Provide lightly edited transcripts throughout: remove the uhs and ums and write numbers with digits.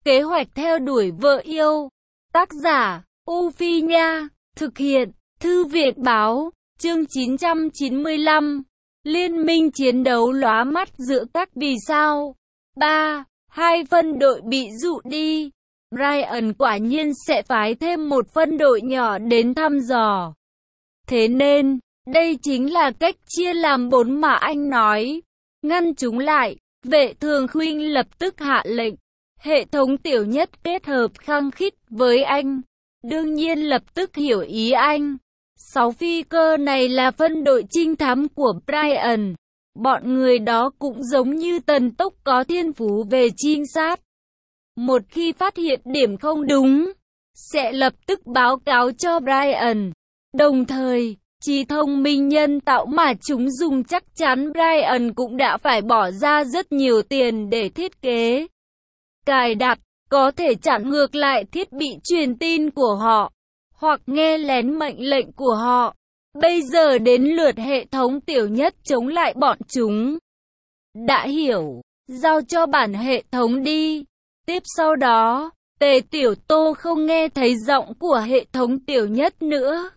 Kế hoạch theo đuổi vợ yêu. Tác giả, U Phi Nha. Thực hiện, Thư viện Báo. Chương 995. Liên minh chiến đấu lóa mắt giữa các vì sao. 3. Hai phân đội bị dụ đi. Brian quả nhiên sẽ phái thêm một phân đội nhỏ đến thăm dò. Thế nên, đây chính là cách chia làm 4 mà anh nói. Ngăn chúng lại, Vệ Thường Khuynh lập tức hạ lệnh. Hệ thống tiểu nhất kết hợp khăng khít với anh. Đương nhiên lập tức hiểu ý anh. 6 phi cơ này là phân đội trinh thám của Brian. Bọn người đó cũng giống như Tần Tốc có thiên phú về trinh sát. Một khi phát hiện điểm không đúng, sẽ lập tức báo cáo cho Brian. Đồng thời, trí thông minh nhân tạo mà chúng dùng chắc chắn Brian cũng đã phải bỏ ra rất nhiều tiền để thiết kế. Cài đặt, có thể chặn ngược lại thiết bị truyền tin của họ, hoặc nghe lén mệnh lệnh của họ. Bây giờ đến lượt hệ thống tiểu nhất chống lại bọn chúng. Đã hiểu, giao cho bản hệ thống đi. Tiếp sau đó, Tề Tiểu Tô không nghe thấy giọng của hệ thống tiểu nhất nữa.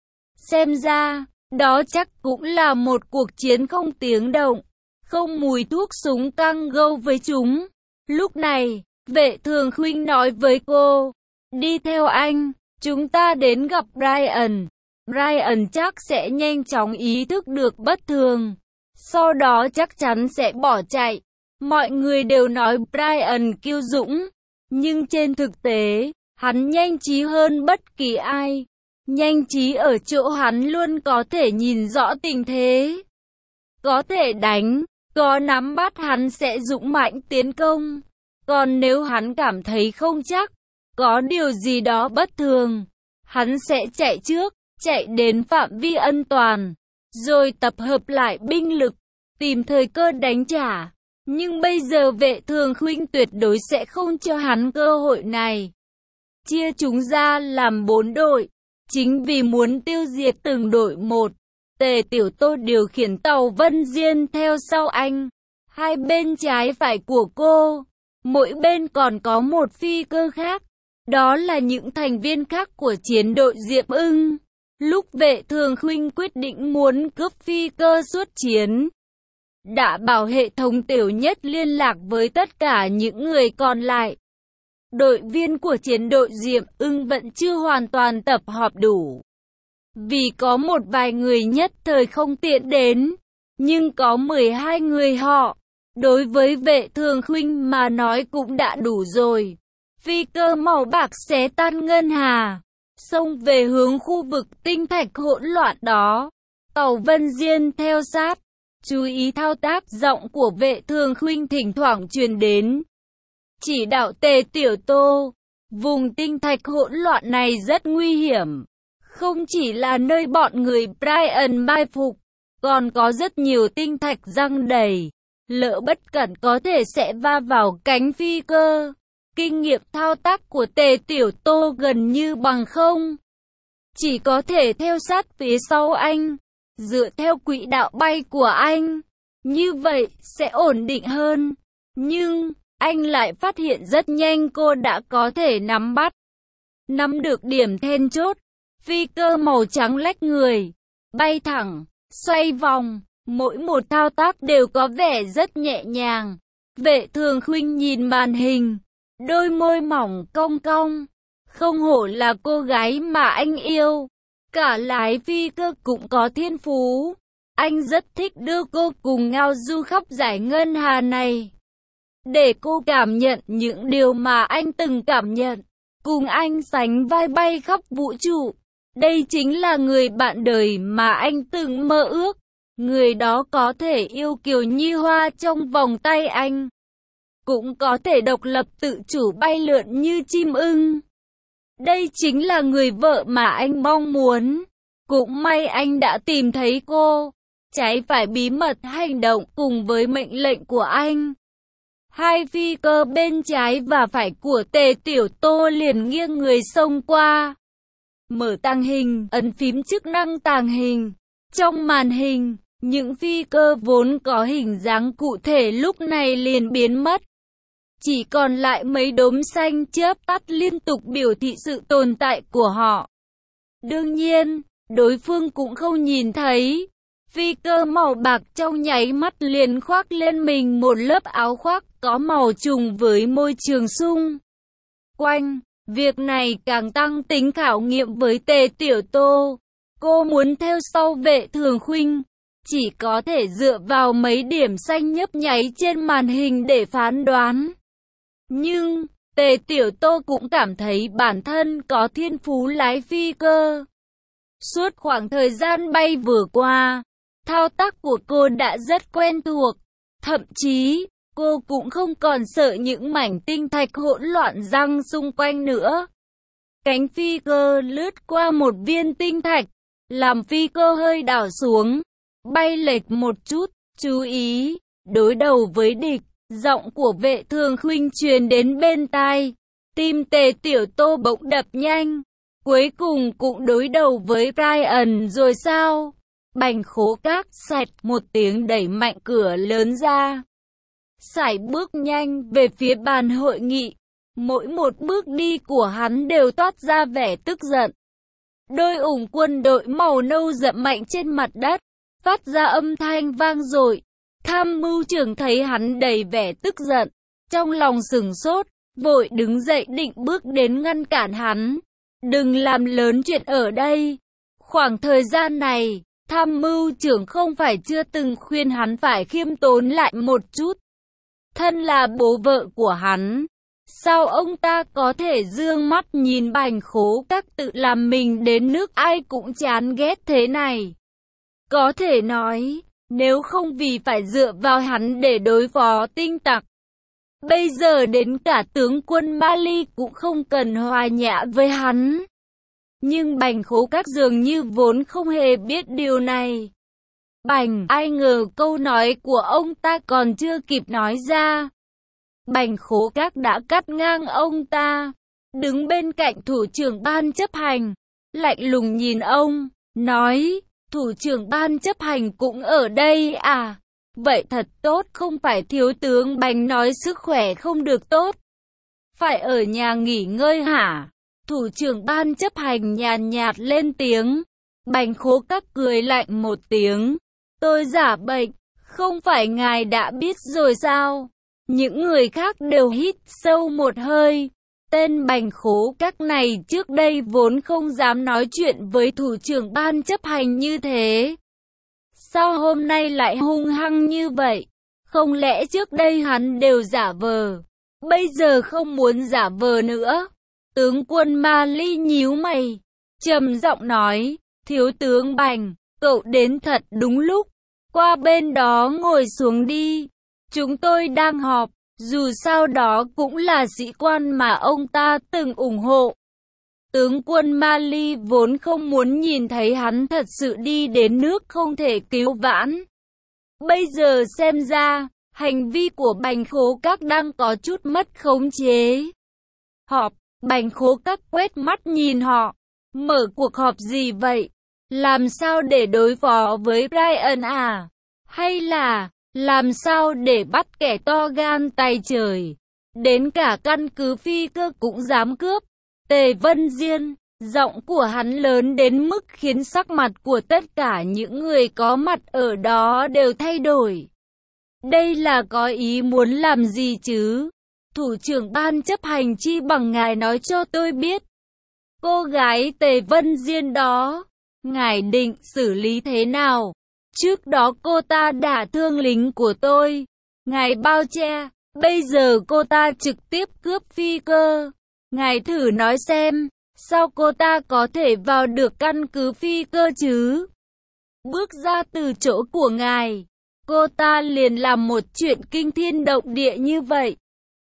Xem ra, đó chắc cũng là một cuộc chiến không tiếng động, không mùi thuốc súng căng gâu với chúng. Lúc này, Vệ Thường Khuynh nói với cô, đi theo anh, chúng ta đến gặp Brian. Brian chắc sẽ nhanh chóng ý thức được bất thường, sau đó chắc chắn sẽ bỏ chạy. Mọi người đều nói Brian kiêu dũng, nhưng trên thực tế, hắn nhanh trí hơn bất kỳ ai. Nhanh trí ở chỗ hắn luôn có thể nhìn rõ tình thế, có thể đánh, có nắm bắt hắn sẽ dũng mãnh tiến công. Còn nếu hắn cảm thấy không chắc, có điều gì đó bất thường, hắn sẽ chạy trước, chạy đến phạm vi an toàn, rồi tập hợp lại binh lực, tìm thời cơ đánh trả. Nhưng bây giờ Vệ Thường Khuynh tuyệt đối sẽ không cho hắn cơ hội này. Chia chúng ra làm 4 đội, chính vì muốn tiêu diệt từng đội một. Tề Tiểu Tô điều khiển tàu Vân Diên theo sau anh. Hai bên trái phải của cô, mỗi bên còn có một phi cơ khác. Đó là những thành viên khác của chiến đội Diệp Ưng. Lúc Vệ Thường Khuynh quyết định muốn cướp phi cơ xuất chiến, đã bảo hệ thống tiểu nhất liên lạc với tất cả những người còn lại. Đội viên của chiến đội Diệp Ưng vẫn chưa hoàn toàn tập hợp đủ, vì có một vài người nhất thời không tiện đến, nhưng có 12 người họ. Đối với Vệ Thường Khuynh mà nói cũng đã đủ rồi. Phi cơ màu bạc xé tan ngân hà, xông về hướng khu vực tinh thạch hỗn loạn đó. Tàu Vân Diên theo sát, chú ý thao tác. Giọng của Vệ Thường Khuynh thỉnh thoảng truyền đến, chỉ đạo Tề Tiểu Tô. Vùng tinh thạch hỗn loạn này rất nguy hiểm, không chỉ là nơi bọn người Brian mai phục, còn có rất nhiều tinh thạch giăng đầy. Lỡ bất cẩn có thể sẽ va vào cánh phi cơ. Kinh nghiệm thao tác của Tề Tiểu Tô gần như bằng không, chỉ có thể theo sát phía sau anh, dựa theo quỹ đạo bay của anh. Như vậy sẽ ổn định hơn. Nhưng anh lại phát hiện rất nhanh cô đã có thể nắm được điểm then chốt. Phi cơ màu trắng lách người, bay thẳng, xoay vòng, mỗi một thao tác đều có vẻ rất nhẹ nhàng. Vệ Thường Khuynh nhìn màn hình, đôi môi mỏng cong cong. Không hổ là cô gái mà anh yêu. Cả lái phi cơ cũng có thiên phú. Anh rất thích đưa cô cùng ngao du khắp dải ngân hà này, để cô cảm nhận những điều mà anh từng cảm nhận. Cùng anh sánh vai bay khắp vũ trụ. Đây chính là người bạn đời mà anh từng mơ ước. Người đó có thể yêu kiều như hoa trong vòng tay anh, cũng có thể độc lập tự chủ bay lượn như chim ưng. Đây chính là người vợ mà anh mong muốn. Cũng may anh đã tìm thấy cô. Trái phải bí mật hành động cùng với mệnh lệnh của anh. Hai phi cơ bên trái và phải của Tề Tiểu Tô liền nghiêng người xông qua. Mở tàng hình, ấn phím chức năng tàng hình. Trong màn hình, những phi cơ vốn có hình dáng cụ thể lúc này liền biến mất. chỉ còn lại mấy đốm xanh chớp tắt liên tục biểu thị sự tồn tại của họ. Đương nhiên, đối phương cũng không nhìn thấy. Phi cơ màu bạc trong nháy mắt liền khoác lên mình một lớp áo khoác có màu trùng với môi trường xung quanh. Việc này càng tăng tính khảo nghiệm với Tề Tiểu Tô. Cô muốn theo sau Vệ Thường Khuynh, chỉ có thể dựa vào mấy điểm xanh nhấp nháy trên màn hình để phán đoán. Nhưng, Tề Tiểu Tô cũng cảm thấy bản thân có thiên phú lái phi cơ. Suốt khoảng thời gian bay vừa qua, thao tác của cô đã rất quen thuộc. Thậm chí, cô cũng không còn sợ những mảnh tinh thạch hỗn loạn răng xung quanh nữa. Cánh phi cơ lướt qua một viên tinh thạch, làm phi cơ hơi đảo xuống, bay lệch một chút. Chú ý, đối đầu với địch. Giọng của Vệ Thường Khuynh truyền đến bên tai. Tim Tề Tiểu Tô bỗng đập nhanh. Cuối cùng cũng đối đầu với Brian rồi sao? Bành Khố Các sạch một tiếng đẩy mạnh cửa lớn ra. Sải bước nhanh về phía bàn hội nghị. Mỗi một bước đi của hắn đều toát ra vẻ tức giận. Đôi ủng quân đội màu nâu dậm mạnh trên mặt đất, phát ra âm thanh vang dội. Tham mưu trưởng thấy hắn đầy vẻ tức giận, trong lòng sửng sốt, vội đứng dậy định bước đến ngăn cản hắn. Đừng làm lớn chuyện ở đây. Khoảng thời gian này, tham mưu trưởng không phải chưa từng khuyên hắn phải khiêm tốn lại một chút. Thân là bố vợ của hắn, sao ông ta có thể dương mắt nhìn Bành Khố Các tự làm mình đến nước ai cũng chán ghét thế này? Có thể nói, nếu không vì phải dựa vào hắn để đối phó tinh tặc, bây giờ đến cả tướng quân Mali cũng không cần hòa nhã với hắn. Nhưng Bành Khố Các dường như vốn không hề biết điều này. Ai ngờ câu nói của ông ta còn chưa kịp nói ra, Bành Khố Các đã cắt ngang ông ta, đứng bên cạnh thủ trưởng ban chấp hành, lạnh lùng nhìn ông, nói: thủ trưởng ban chấp hành cũng ở đây à? Vậy thật tốt, không phải thiếu tướng Bành nói sức khỏe không được tốt, phải ở nhà nghỉ ngơi hả? Thủ trưởng ban chấp hành nhàn nhạt lên tiếng. Bành Khố Các cười lạnh một tiếng. Tôi giả bệnh, không phải ngài đã biết rồi sao? Những người khác đều hít sâu một hơi. Tên Bành Khố Các này trước đây vốn không dám nói chuyện với thủ trưởng ban chấp hành như thế. Sao hôm nay lại hung hăng như vậy? Không lẽ trước đây hắn đều giả vờ, bây giờ không muốn giả vờ nữa? Tướng quân Mali nhíu mày, trầm giọng nói: thiếu tướng Bành, cậu đến thật đúng lúc. Qua bên đó ngồi xuống đi. Chúng tôi đang họp, dù sao đó cũng là sĩ quan mà ông ta từng ủng hộ. Tướng quân Mali vốn không muốn nhìn thấy hắn thật sự đi đến nước không thể cứu vãn. Bây giờ xem ra, hành vi của Bành Khố Các đang có chút mất khống chế. Họp, Bành Khố Các quét mắt nhìn họ. Mở cuộc họp gì vậy? Làm sao để đối phó với Brian à? Hay là, làm sao để bắt kẻ to gan tay trời? Đến cả căn cứ phi cơ cũng dám cướp. Tề Vân Diên, giọng của hắn lớn đến mức khiến sắc mặt của tất cả những người có mặt ở đó đều thay đổi. Đây là có ý muốn làm gì chứ? Thủ trưởng ban chấp hành chi bằng ngài nói cho tôi biết. Cô gái Tề Vân Diên đó, ngài định xử lý thế nào? Trước đó cô ta đả thương lính của tôi, ngài bao che, bây giờ cô ta trực tiếp cướp phi cơ. Ngài thử nói xem, sao cô ta có thể vào được căn cứ phi cơ chứ? Bước ra từ chỗ của ngài, cô ta liền làm một chuyện kinh thiên động địa như vậy.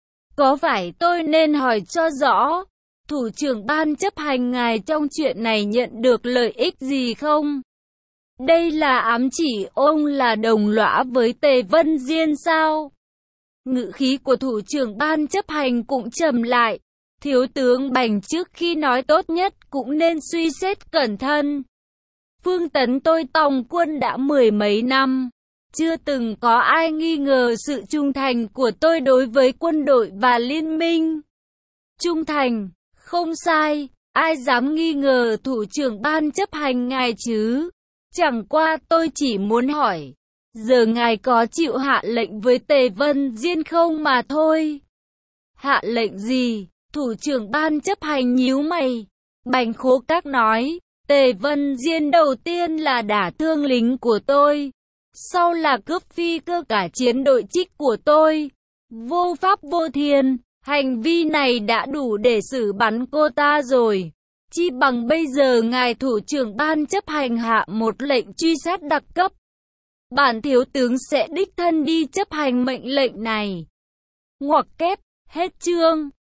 Có phải tôi nên hỏi cho rõ, thủ trưởng ban chấp hành ngài trong chuyện này nhận được lợi ích gì không? Đây là ám chỉ ông là đồng lõa với Tề Vân Diên sao? Ngữ khí của thủ trưởng ban chấp hành cũng trầm lại. Thiếu tướng Bành trước khi nói tốt nhất cũng nên suy xét cẩn thận. Phương Tấn tôi tòng quân đã 10 mấy năm, Chưa từng có ai nghi ngờ sự trung thành của tôi đối với quân đội và liên minh. Trung thành, không sai, ai dám nghi ngờ thủ trưởng ban chấp hành ngài chứ? Chẳng qua tôi chỉ muốn hỏi, giờ ngài có chịu hạ lệnh với Tề Vân Diên không mà thôi. Hạ lệnh gì? Thủ trưởng ban chấp hành nhíu mày. Bành Khố Các nói, Tề Vân Diên đầu tiên là đả thương lính của tôi, sau là cướp phi cơ cả chiến đội trích của tôi. Vô pháp vô thiên, hành vi này đã đủ để xử bắn cô ta rồi. Chi bằng bây giờ ngài thủ trưởng ban chấp hành hạ một lệnh truy sát đặc cấp. Bản thiếu tướng sẽ đích thân đi chấp hành mệnh lệnh này. Ngoặc kép, hết chương.